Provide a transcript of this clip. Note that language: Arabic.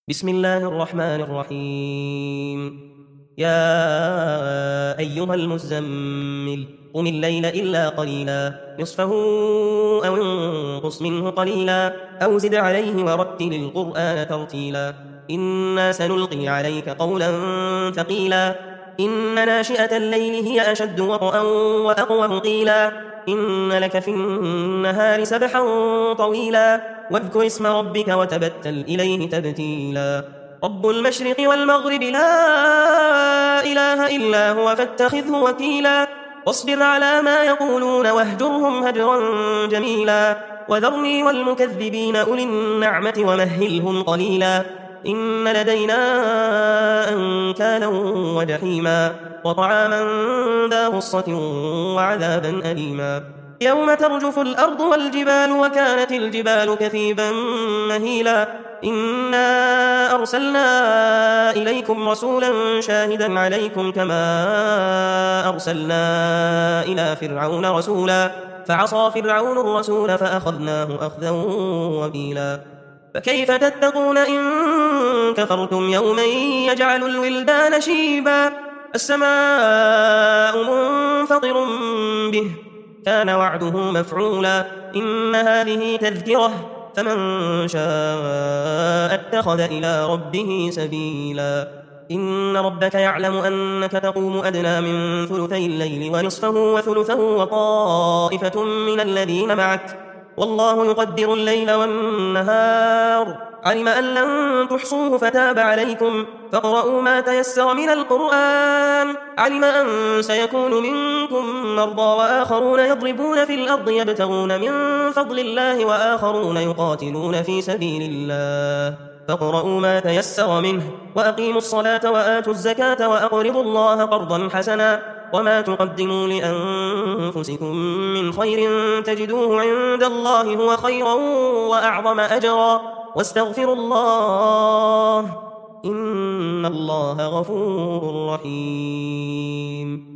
بسم الله الرحمن الرحيم. يا أيها المزمل قم الليل إلا قليلا نصفه أو انقص منه قليلا أو زد عليه ورتل القرآن ترتيلا إنا سنلقي عليك قولا ثقيلا إن ناشئة الليل هي أشد وطئا وأقوم قيلا إن لك في النهار سبحا طويلا واذكر اسم ربك وتبتل إليه تبتيلا رب المشرق والمغرب لا إله إلا هو فاتخذه وكيلا واصبر على ما يقولون واهجرهم هجرا جميلا وذرني والمكذبين أولي النعمة ومهلهم قليلا إن لدينا أنكالا وجحيما وطعاما ذا غصة وعذابا أليما يوم ترجف الأرض والجبال وكانت الجبال كثيبا مهيلا إنا أرسلنا إليكم رسولا شاهدا عليكم كما أرسلنا إلى فرعون رسولا فعصى فرعون الرسول فأخذناه أخذا وبيلا فكيف تتقون إن كفرتم يوما يجعل الولدان شيبا السماء منفطر به كان وعده مفعولا إن هذه تذكرة فمن شاء اتخذ إلى ربه سبيلا إن ربك يعلم أنك تقوم أدنى من ثلثي الليل ونصفه وثلثه وطائفة من الذين معك والله يقدر الليل والنهار علم أن لن تحصوه فتاب عليكم فاقرؤوا ما تيسر من القرآن علم أن سيكون منكم مرضى وآخرون يضربون في الأرض يبتغون من فضل الله وآخرون يقاتلون في سبيل الله فاقرؤوا ما تيسر منه وأقيموا الصلاة وآتوا الزكاة وأقرضوا الله قرضا حسنا وما تقدموا لأنفسكم من خير تجدوه عند الله هو خيرا وأعظم أجرا واستغفروا الله إن الله غفور رحيم.